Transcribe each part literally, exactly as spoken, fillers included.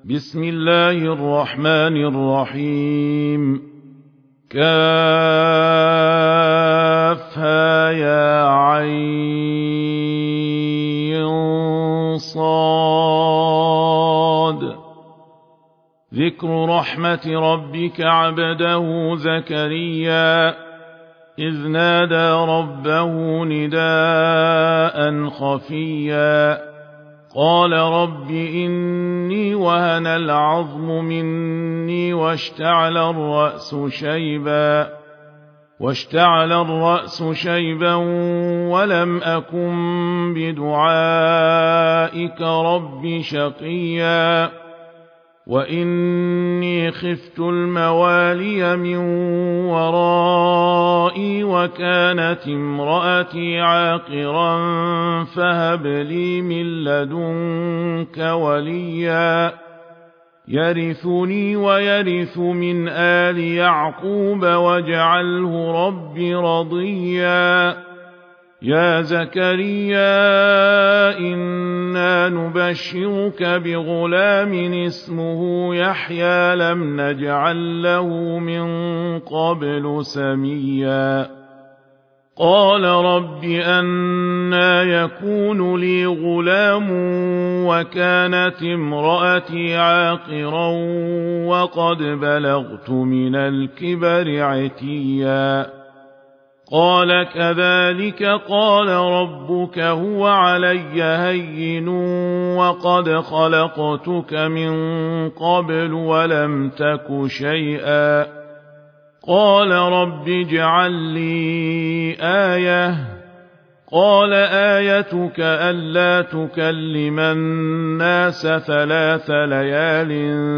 بسم الله الرحمن الرحيم كافها يا عين صاد ذكر رحمة ربك عبده زكريا إذ نادى ربه نداء خفيا قال رب إني وهن العظم مني واشتعل الرأس شيبا واشتعل الرأس شيبا ولم أكن بدعائك رب شقيا وإني خفت الموالي من ورائي وكانت امرأتي عاقرا فهب لي من لدنك وليا يرثني ويرث من آل يعقوب واجعله رب رضيا يا زكريا إنا نبشرك بغلام اسمه يحيى لم نجعل له من قبل سميا قال رب أنى يكون لي غلام وكانت امرأتي عاقرا وقد بلغت من الكبر عتيا قال كذلك قال ربك هو علي هين وقد خلقتك من قبل ولم تك شيئا قال رب اجعل لي آية قال آيتك ألا تكلم الناس ثلاث ليال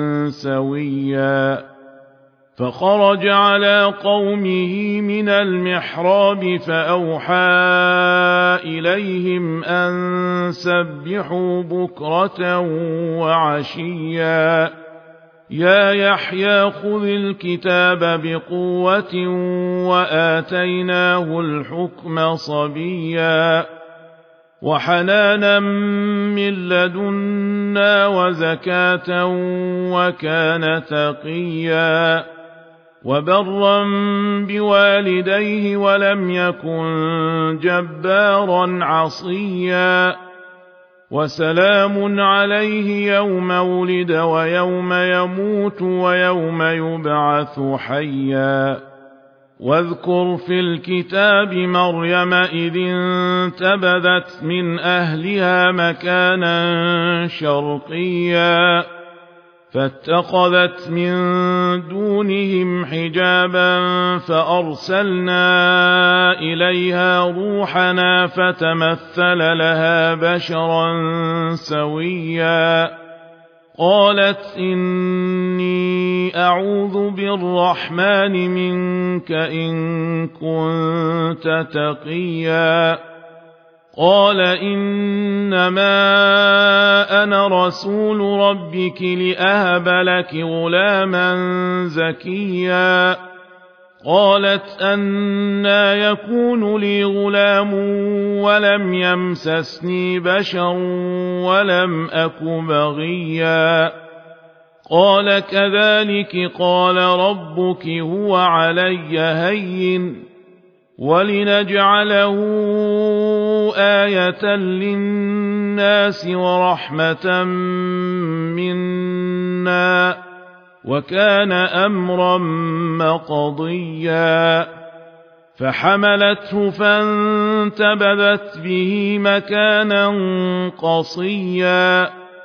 سويا فخرج على قومه من المحراب فأوحى إليهم أن سبحوا بكرة وعشيا يا يحيى خذ الكتاب بقوة وآتيناه الحكم صبيا وحنانا من لدنا وزكاة وكان تقيا وبرا بوالديه ولم يكن جبارا عصيا وسلام عليه يوم ولد ويوم يموت ويوم يبعث حيا واذكر في الكتاب مريم إذ انتبذت من أهلها مكانا شرقيا فاتخذت من دونهم حجابا فأرسلنا إليها روحنا فتمثل لها بشرا سويا قالت إني أعوذ بالرحمن منك إن كنت تقيا قال إنما أنا رسول ربك لأهب لك غلاما زكيا قالت أنى يكون لي غلام ولم يمسسني بشر ولم أك بغيا قال كذلك قال ربك هو علي هين ولنجعله آية للناس ورحمة منا وكان أمرا مقضيا فحملته فانتبذت به مكانا قصيا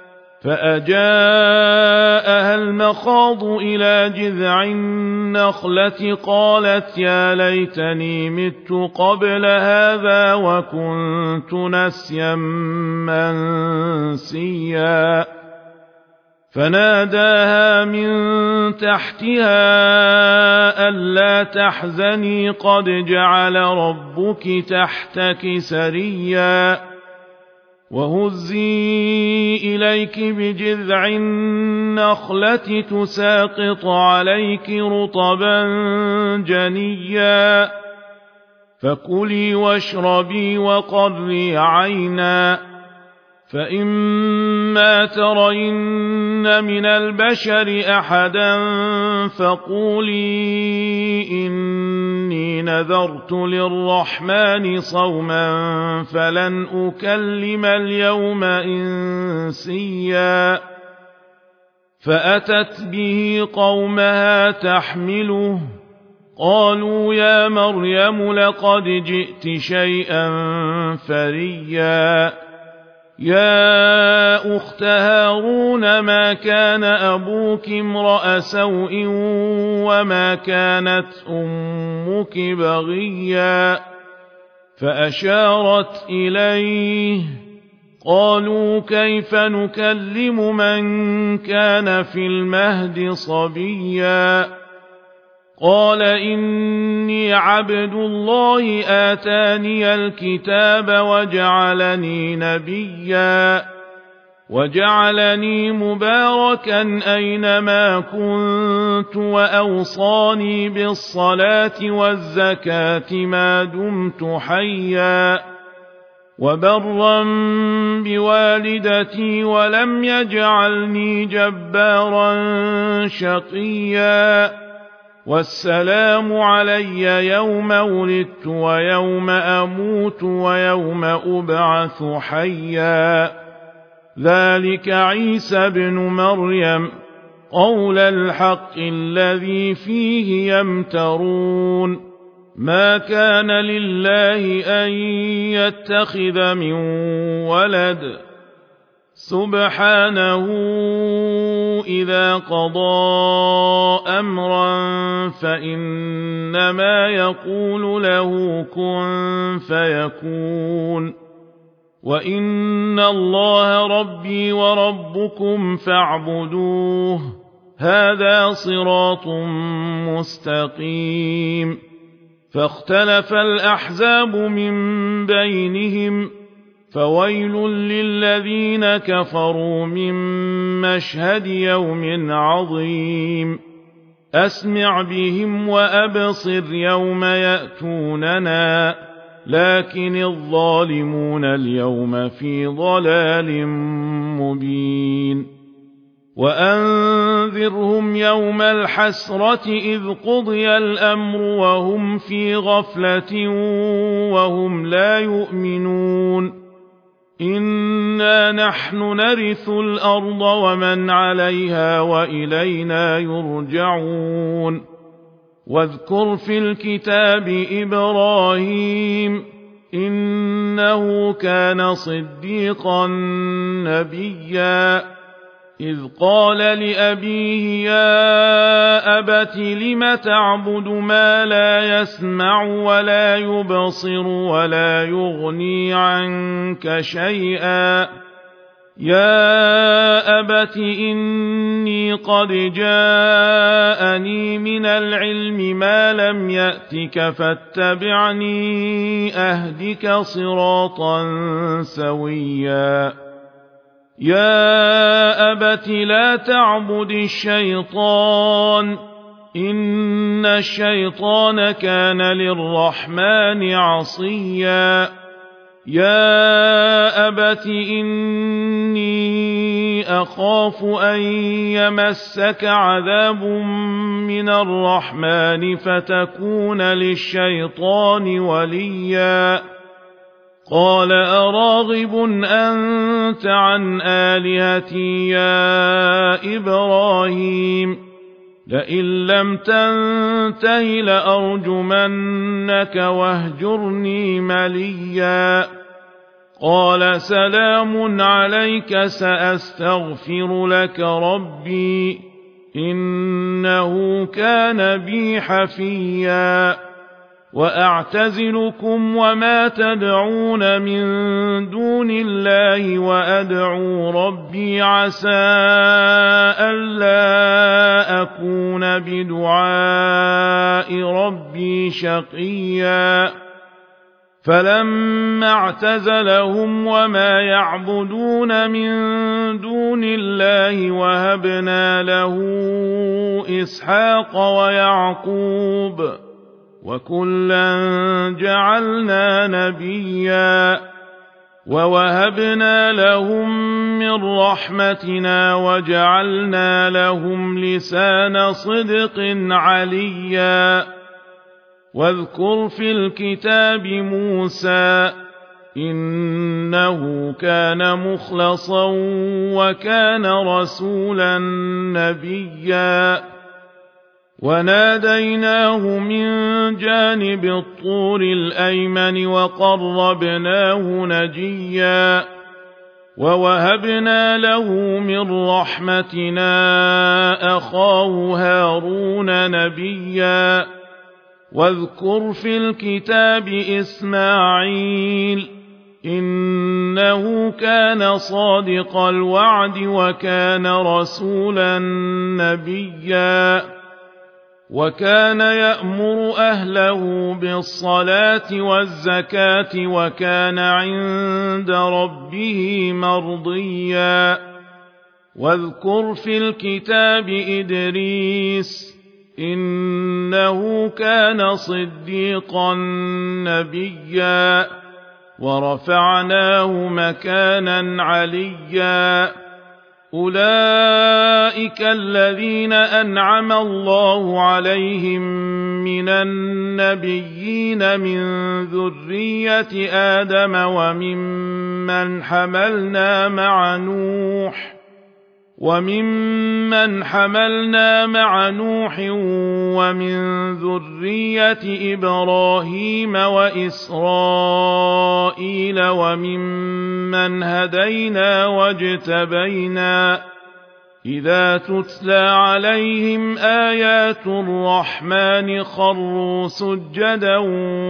فأجاءها المخاض إلى جذع النخلة قالت يا ليتني مت قبل هذا وكنت نسيا منسيا فناداها من تحتها ألا تحزني قد جعل ربك تحتك سريا وهزي إليك بجذع النخلة تساقط عليك رطبا جنيا فكلي واشربي وقري عينا فإما ترين من البشر أحدا فقولي إني نذرت للرحمن صوما فلن أكلم اليوم إنسيا فأتت به قومها تحمله قالوا يا مريم لقد جئت شيئا فريا يا أخت هارون ما كان أبوك امرأ سوء وما كانت أمك بغيا فأشارت إليه قالوا كيف نكلم من كان في المهد صبيا قال إني عبد الله آتاني الكتاب وجعلني نبيا وجعلني مباركا أينما كنت وأوصاني بالصلاة والزكاة ما دمت حيا وبرا بوالدتي ولم يجعلني جبارا شقيا والسلام علي يوم ولدت ويوم أموت ويوم أبعث حيا ذلك عيسى بن مريم قول الحق الذي فيه يمترون ما كان لله أن يتخذ من ولد سبحانه إذا قضى أمرا فإنما يقول له كن فيكون وإن الله ربي وربكم فاعبدوه هذا صراط مستقيم فاختلف الأحزاب من بينهم فويل للذين كفروا من مشهد يوم عظيم أسمع بهم وأبصر يوم يأتوننا لكن الظالمون اليوم في ضلال مبين وأنذرهم يوم الحسرة إذ قضي الأمر وهم في غفلة وهم لا يؤمنون إنا نحن نرث الأرض ومن عليها وإلينا يرجعون واذكر في الكتاب إبراهيم إنه كان صديقا نبيا إذ قال لأبيه يا أبت لم تعبد ما لا يسمع ولا يبصر ولا يغني عنك شيئا يا أبت إني قد جاءني من العلم ما لم يأتك فاتبعني أهدك صراطا سويا يا أبت لا تعبد الشيطان إن الشيطان كان للرحمن عصيا يا أبت إني أخاف أن يمسك عذاب من الرحمن فتكون للشيطان وليا قال أراغب أنت عن آلهتي يا إبراهيم لئن لم تنته لأرجمنك واهجرني مليا قال سلام عليك سأستغفر لك ربي إنه كان بي حفيا وأعتزلكم وما تدعون من دون الله وأدعو ربي عسى ألا أكون بدعاء ربي شقيا فلما اعتزلهم وما يعبدون من دون الله وهبنا له إسحاق ويعقوب وكلا جعلنا نبيا ووهبنا لهم من رحمتنا وجعلنا لهم لسان صدق عليا واذكر في الكتاب موسى إنه كان مخلصا وكان رسولا نبيا وناديناه من جانب الطور الأيمن وقربناه نجيا ووهبنا له من رحمتنا أخاه هارون نبيا واذكر في الكتاب إسماعيل إنه كان صادق الوعد وكان رسولا نبيا وكان يأمر أهله بالصلاة والزكاة وكان عند ربه مرضيا واذكر في الكتاب إدريس إنه كان صديقا نبيا ورفعناه مكانا عليا أولئك الذين أنعم الله عليهم من النبيين من ذرية آدم وممن حملنا مع نوح وممن حملنا مع نوح ومن ذرية إبراهيم وإسرائيل وممن هدينا واجتبينا إذا تتلى عليهم آيات الرحمن خروا سجدا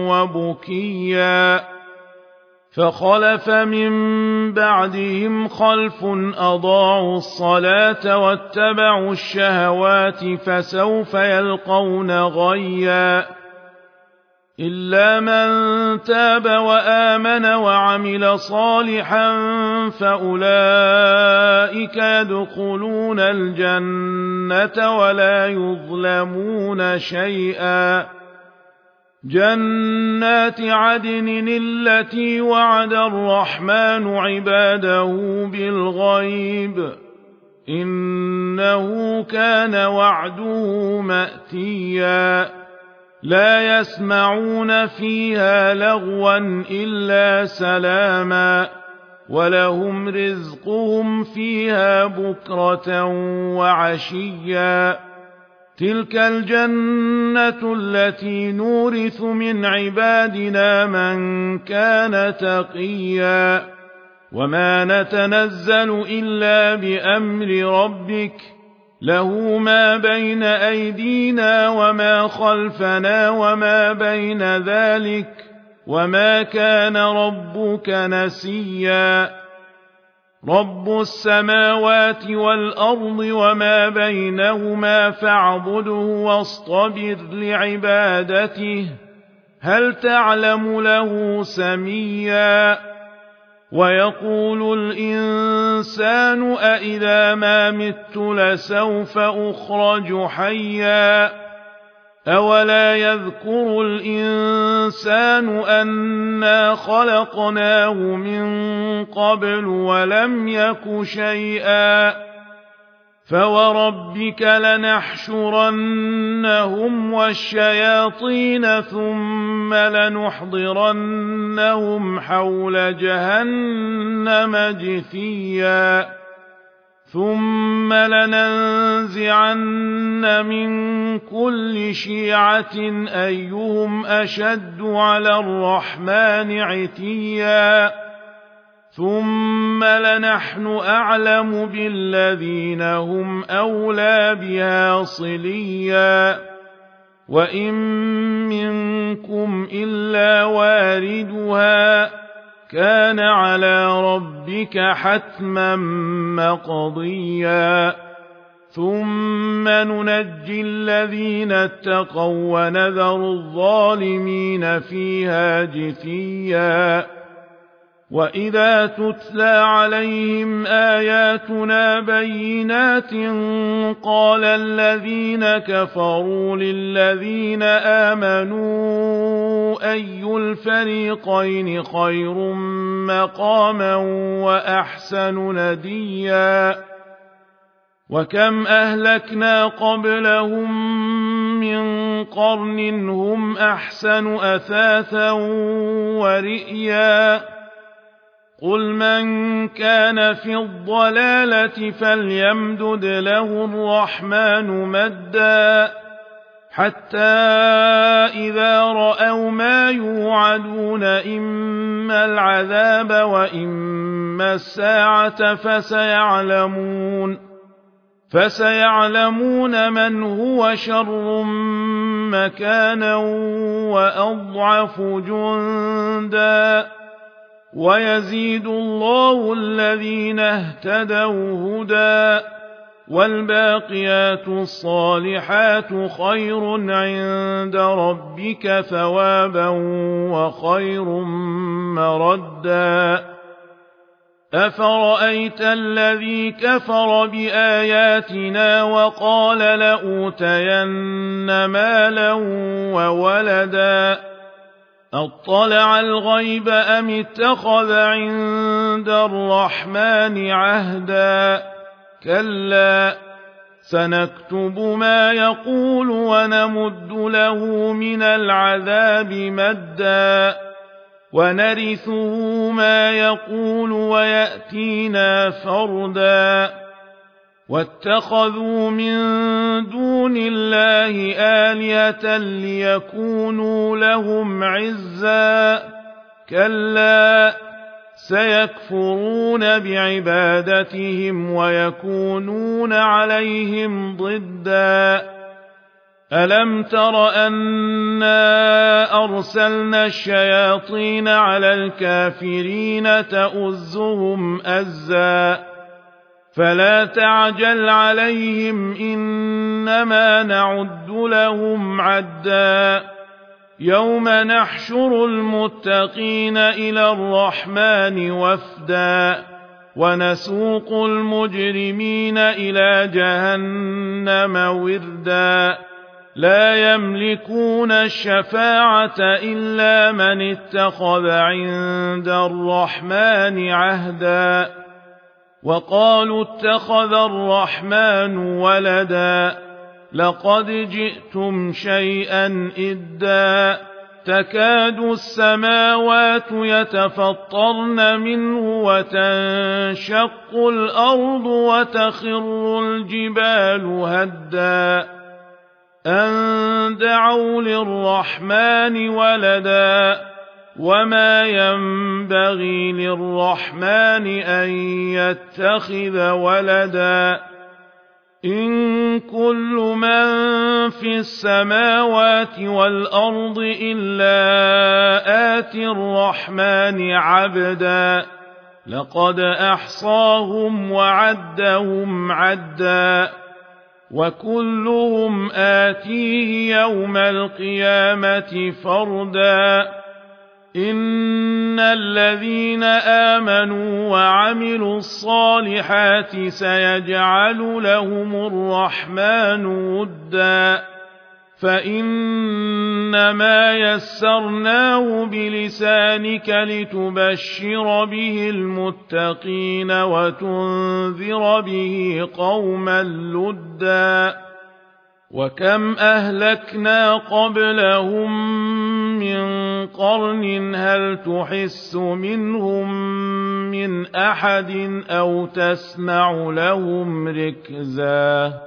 وبكيا فخلف من بعدهم خلف أضاعوا الصلاة واتبعوا الشهوات فسوف يلقون غيا إلا من تاب وآمن وعمل صالحا فأولئك يدخلون الجنة ولا يظلمون شيئا جنات عدن التي وعد الرحمن عباده بالغيب إنه كان وعده مأتيا لا يسمعون فيها لغوا إلا سلاما ولهم رزقهم فيها بكرة وعشيا تلك الجنة التي نورث من عبادنا من كان تقيا وما نتنزل إلا بأمر ربك له ما بين أيدينا وما خلفنا وما بين ذلك وما كان ربك نسيا رب السماوات والأرض وما بينهما فاعبده واصطبر لعبادته هل تعلم له سميا ويقول الإنسان أإذا ما مت لسوف أخرج حيا أولا يذكر الإنسان أنا خلقناه من قبل ولم يك شيئا فوربك لنحشرنهم والشياطين ثم لنحضرنهم حول جهنم جثيا ثم لننزعن من كل شيعة أيهم أشد على الرحمن عتيا ثم لنحن أعلم بالذين هم أولى بها صليا وإن منكم إلا واردها كان على ربك حتما مقضيا ثم ننجي الذين اتقوا ونذر الظالمين فيها جثيا وإذا تتلى عليهم آياتنا بينات قال الذين كفروا للذين آمنوا أي الفريقين خير مقاما وأحسن نديا وكم أهلكنا قبلهم من قرن هم أحسن أثاثا ورئيا قل من كان في الضلالة فليمدد له الرحمن مدا حتى إذا رأوا ما يوعدون إما العذاب وإما الساعة فسيعلمون فسيعلمون من هو شر مكانا وأضعف جندا ويزيد الله الذين اهتدوا هدى والباقيات الصالحات خير عند ربك ثوابا وخير مردا أفرأيت الذي كفر بآياتنا وقال لأوتين مالا وولدا أطلع الغيب أم اتخذ عند الرحمن عهدا كلا سنكتب ما يقول ونمد له من العذاب مدا ونرثه ما يقول ويأتينا فردا واتخذوا من دون الله آلهة ليكونوا لهم عزا كلا سيكفرون بعبادتهم ويكونون عليهم ضدا ألم تر أنا أرسلنا الشياطين على الكافرين تؤزهم أزا فلا تعجل عليهم إنما نعد لهم عدا يوم نحشر المتقين إلى الرحمن وفدا ونسوق المجرمين إلى جهنم وردا لا يملكون الشفاعة إلا من اتخذ عند الرحمن عهدا وقالوا اتخذ الرحمن ولدا لقد جئتم شيئا إدا تكاد السماوات يتفطرن منه وتنشق الأرض وتخر الجبال هدا أن دعوا للرحمن ولدا وما ينبغي للرحمن أن يتخذ ولدا إن كل من في السماوات والأرض إلا آتي الرحمن عبدا لقد أحصاهم وعدهم عدا وكلهم آتيه يوم القيامة فردا إن الذين آمنوا وعملوا الصالحات سيجعل لهم الرحمن ودا فإنما يسرناه بلسانك لتبشر به المتقين وتنذر به قوما لدا وكم أهلكنا قبلهم من قرن هل تحس منهم من أحد أو تسمع لهم ركزا